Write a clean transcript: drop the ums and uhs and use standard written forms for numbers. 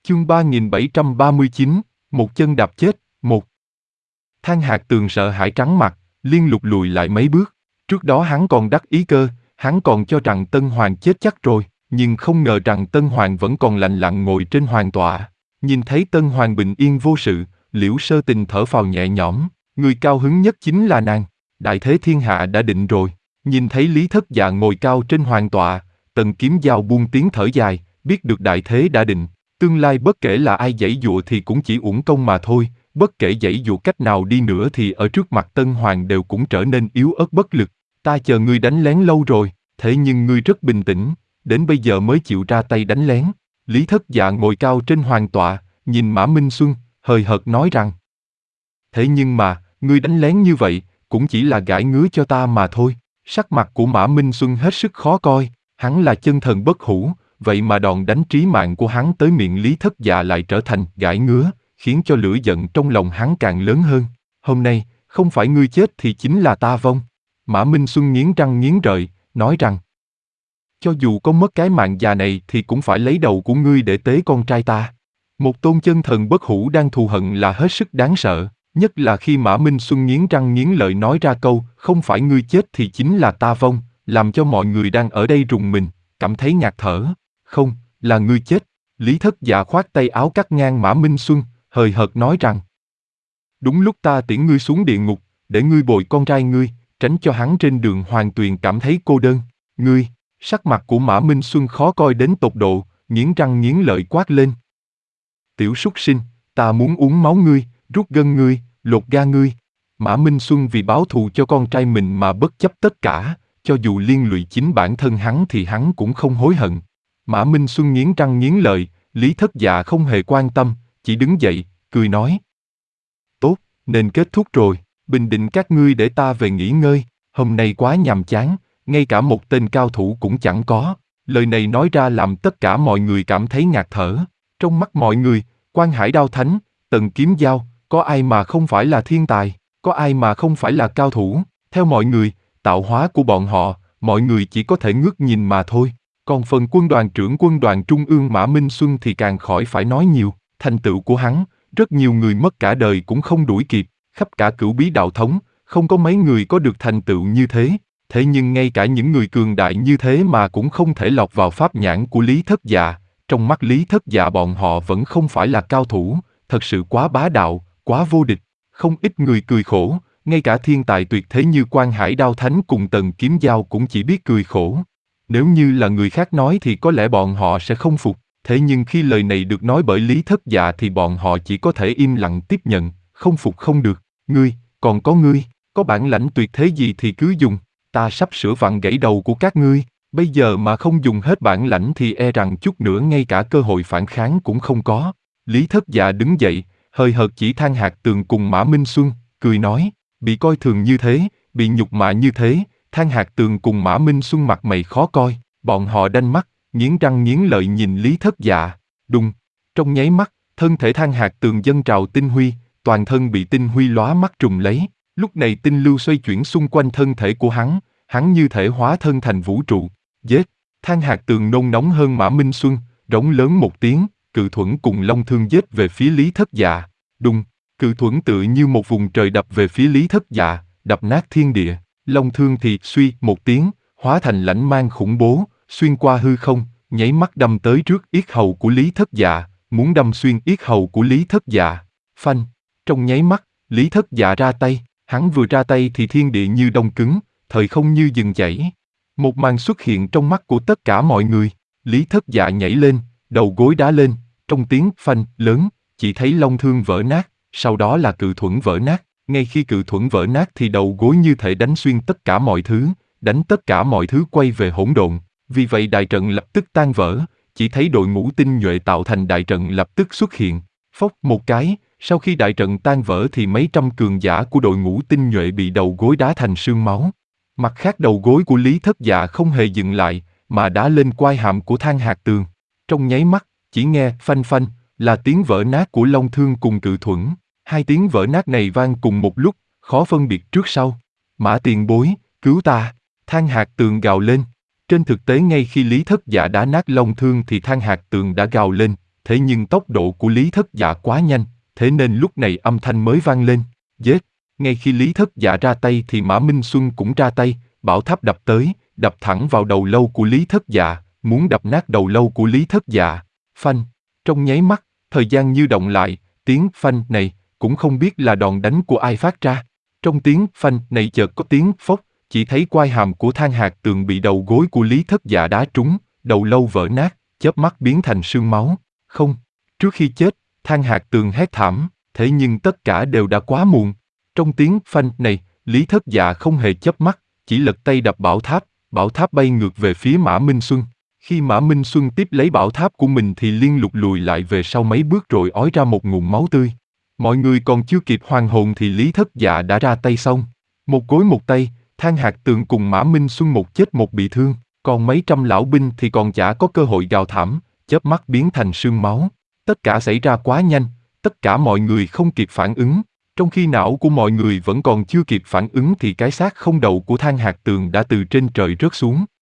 Chương 3739, một chân đạp chết, một. Thang Hạc Tường sợ hãi trắng mặt, liên lục lùi lại mấy bước. Trước đó hắn còn đắc ý cơ, hắn còn cho rằng Tân Hoàng chết chắc rồi, nhưng không ngờ rằng Tân Hoàng vẫn còn lành lặn ngồi trên hoàng tọa. Nhìn thấy Tân Hoàng bình yên vô sự, Liễu Sơ Tình thở phào nhẹ nhõm, người cao hứng nhất chính là nàng. Đại thế thiên hạ đã định rồi. Nhìn thấy Lý Thất Dạ ngồi cao trên hoàng tọa, Tần Kiếm Giao buông tiếng thở dài, biết được đại thế đã định. Tương lai bất kể là ai giãy giụa thì cũng chỉ uổng công mà thôi, bất kể giãy giụa cách nào đi nữa thì ở trước mặt Tân Hoàng đều cũng trở nên yếu ớt bất lực. Ta chờ ngươi đánh lén lâu rồi, thế nhưng ngươi rất bình tĩnh, đến bây giờ mới chịu ra tay đánh lén. Lý Thất Dạ ngồi cao trên hoàng tọa, nhìn Mã Minh Xuân, hời hợt nói rằng: thế nhưng mà, ngươi đánh lén như vậy, cũng chỉ là gãi ngứa cho ta mà thôi. Sắc mặt của Mã Minh Xuân hết sức khó coi, hắn là chân thần bất hủ, vậy mà đòn đánh trí mạng của hắn tới miệng Lý Thất Dạ lại trở thành gãi ngứa, khiến cho lửa giận trong lòng hắn càng lớn hơn. Hôm nay, không phải ngươi chết thì chính là ta vong. Mã Minh Xuân nghiến răng nghiến lợi, nói rằng: cho dù có mất cái mạng già này thì cũng phải lấy đầu của ngươi để tế con trai ta. Một tôn chân thần bất hủ đang thù hận là hết sức đáng sợ, nhất là khi Mã Minh Xuân nghiến răng nghiến lợi nói ra câu không phải ngươi chết thì chính là ta vong, làm cho mọi người đang ở đây rùng mình, cảm thấy ngạt thở. Không, là ngươi chết. Lý Thất Dạ khoát tay áo cắt ngang Mã Minh Xuân, hời hợt nói rằng: đúng lúc ta tiễn ngươi xuống địa ngục, để ngươi bồi con trai ngươi, tránh cho hắn trên đường hoàng tuyền cảm thấy cô đơn. Ngươi, sắc mặt của Mã Minh Xuân khó coi đến tột độ, nghiến răng nghiến lợi quát lên: tiểu súc sinh, ta muốn uống máu ngươi, rút gân ngươi, lột da ngươi. Mã Minh Xuân vì báo thù cho con trai mình mà bất chấp tất cả, cho dù liên lụy chính bản thân hắn thì hắn cũng không hối hận. Mã Minh Xuân nghiến răng nghiến lợi, Lý Thất Dạ không hề quan tâm, chỉ đứng dậy, cười nói: tốt, nên kết thúc rồi, bình định các ngươi để ta về nghỉ ngơi, hôm nay quá nhàm chán, ngay cả một tên cao thủ cũng chẳng có. Lời này nói ra làm tất cả mọi người cảm thấy ngạt thở. Trong mắt mọi người, Quan Hải Đao Thánh, Tần Kiếm Giao, có ai mà không phải là thiên tài, có ai mà không phải là cao thủ. Theo mọi người, tạo hóa của bọn họ, mọi người chỉ có thể ngước nhìn mà thôi. Còn phần quân đoàn trưởng quân đoàn trung ương Mã Minh Xuân thì càng khỏi phải nói nhiều. Thành tựu của hắn, rất nhiều người mất cả đời cũng không đuổi kịp. Khắp cả Cửu Bí Đạo Thống, không có mấy người có được thành tựu như thế. Thế nhưng ngay cả những người cường đại như thế mà cũng không thể lọt vào pháp nhãn của Lý Thất Dạ. Trong mắt Lý Thất Dạ bọn họ vẫn không phải là cao thủ, thật sự quá bá đạo, quá vô địch. Không ít người cười khổ, ngay cả thiên tài tuyệt thế như Quan Hải Đao Thánh cùng Tần Kiếm Giao cũng chỉ biết cười khổ. Nếu như là người khác nói thì có lẽ bọn họ sẽ không phục, thế nhưng khi lời này được nói bởi Lý Thất Dạ thì bọn họ chỉ có thể im lặng tiếp nhận, không phục không được. Ngươi, còn có ngươi, có bản lãnh tuyệt thế gì thì cứ dùng, ta sắp sửa vặn gãy đầu của các ngươi. Bây giờ mà không dùng hết bản lãnh thì e rằng chút nữa ngay cả cơ hội phản kháng cũng không có. Lý Thất Dạ đứng dậy, hời hợt chỉ Thang Hạc Tường cùng Mã Minh Xuân, cười nói: bị coi thường như thế, bị nhục mạ như thế. Thang Hạc Tường cùng Mã Minh Xuân mặt mày khó coi, bọn họ đanh mắt, nghiến răng nghiến lợi nhìn Lý Thất Dạ. Đùng, trong nháy mắt, thân thể Thang Hạc Tường dâng trào tinh huy, toàn thân bị tinh huy lóa mắt trùm lấy. Lúc này tinh lưu xoay chuyển xung quanh thân thể của hắn như thể hóa thân thành vũ trụ. Giết! Thang Hạc Tường nôn nóng hơn Mã Minh Xuân, rống lớn một tiếng, cự thuẫn cùng long thương giết về phía Lý Thất Dạ. Đùng! Cự thuẫn tựa như một vùng trời đập về phía Lý Thất Dạ, đập nát thiên địa. Long thương thì suy một tiếng, hóa thành lãnh mang khủng bố, xuyên qua hư không, nháy mắt đâm tới trước yết hầu của Lý Thất Dạ, muốn đâm xuyên yết hầu của Lý Thất Dạ. Phanh! Trong nháy mắt, Lý Thất Dạ ra tay, hắn vừa ra tay thì thiên địa như đông cứng, thời không như dừng chảy. Một màn xuất hiện trong mắt của tất cả mọi người, Lý Thất Dạ nhảy lên, đầu gối đá lên, trong tiếng phanh lớn, chỉ thấy long thương vỡ nát, sau đó là cự thuẫn vỡ nát. Ngay khi cự thuẫn vỡ nát thì đầu gối như thể đánh xuyên tất cả mọi thứ, đánh tất cả mọi thứ quay về hỗn độn. Vì vậy đại trận lập tức tan vỡ, chỉ thấy đội ngũ tinh nhuệ tạo thành đại trận lập tức xuất hiện. Phốc một cái, sau khi đại trận tan vỡ thì mấy trăm cường giả của đội ngũ tinh nhuệ bị đầu gối đá thành sương máu. Mặt khác đầu gối của Lý Thất Dạ không hề dừng lại, mà đá lên quai hàm của Thang Hạc Tường. Trong nháy mắt, chỉ nghe phanh phanh, là tiếng vỡ nát của long thương cùng cự thuẫn. Hai tiếng vỡ nát này vang cùng một lúc, khó phân biệt trước sau. Mã tiền bối, cứu ta! Thang Hạc Tường gào lên. Trên thực tế ngay khi Lý Thất Dạ đá nát long thương thì Thang Hạc Tường đã gào lên, thế nhưng tốc độ của Lý Thất Dạ quá nhanh, thế nên lúc này âm thanh mới vang lên, giết. Ngay khi Lý Thất Dạ ra tay thì Mã Minh Xuân cũng ra tay, bảo tháp đập tới, đập thẳng vào đầu lâu của Lý Thất Dạ, muốn đập nát đầu lâu của Lý Thất Dạ. Phanh, trong nháy mắt, thời gian như động lại, tiếng phanh này cũng không biết là đòn đánh của ai phát ra. Trong tiếng phanh này chợt có tiếng phốc, chỉ thấy quai hàm của Thang Hạc Tường bị đầu gối của Lý Thất Dạ đá trúng, đầu lâu vỡ nát, chớp mắt biến thành sương máu. Không, trước khi chết, Thang Hạc Tường hét thảm, thế nhưng tất cả đều đã quá muộn. Trong tiếng phanh này, Lý Thất Dạ không hề chớp mắt, chỉ lật tay đập bảo tháp bay ngược về phía Mã Minh Xuân. Khi Mã Minh Xuân tiếp lấy bảo tháp của mình thì liên lục lùi lại về sau mấy bước rồi ói ra một ngụm máu tươi. Mọi người còn chưa kịp hoàn hồn thì Lý Thất Dạ đã ra tay xong. Một gối một tay, Thang Hạc Tường cùng Mã Minh Xuân một chết một bị thương, còn mấy trăm lão binh thì còn chả có cơ hội gào thảm, chớp mắt biến thành sương máu. Tất cả xảy ra quá nhanh, tất cả mọi người không kịp phản ứng. Trong khi não của mọi người vẫn còn chưa kịp phản ứng thì cái xác không đầu của Thang Hạc Tường đã từ trên trời rớt xuống.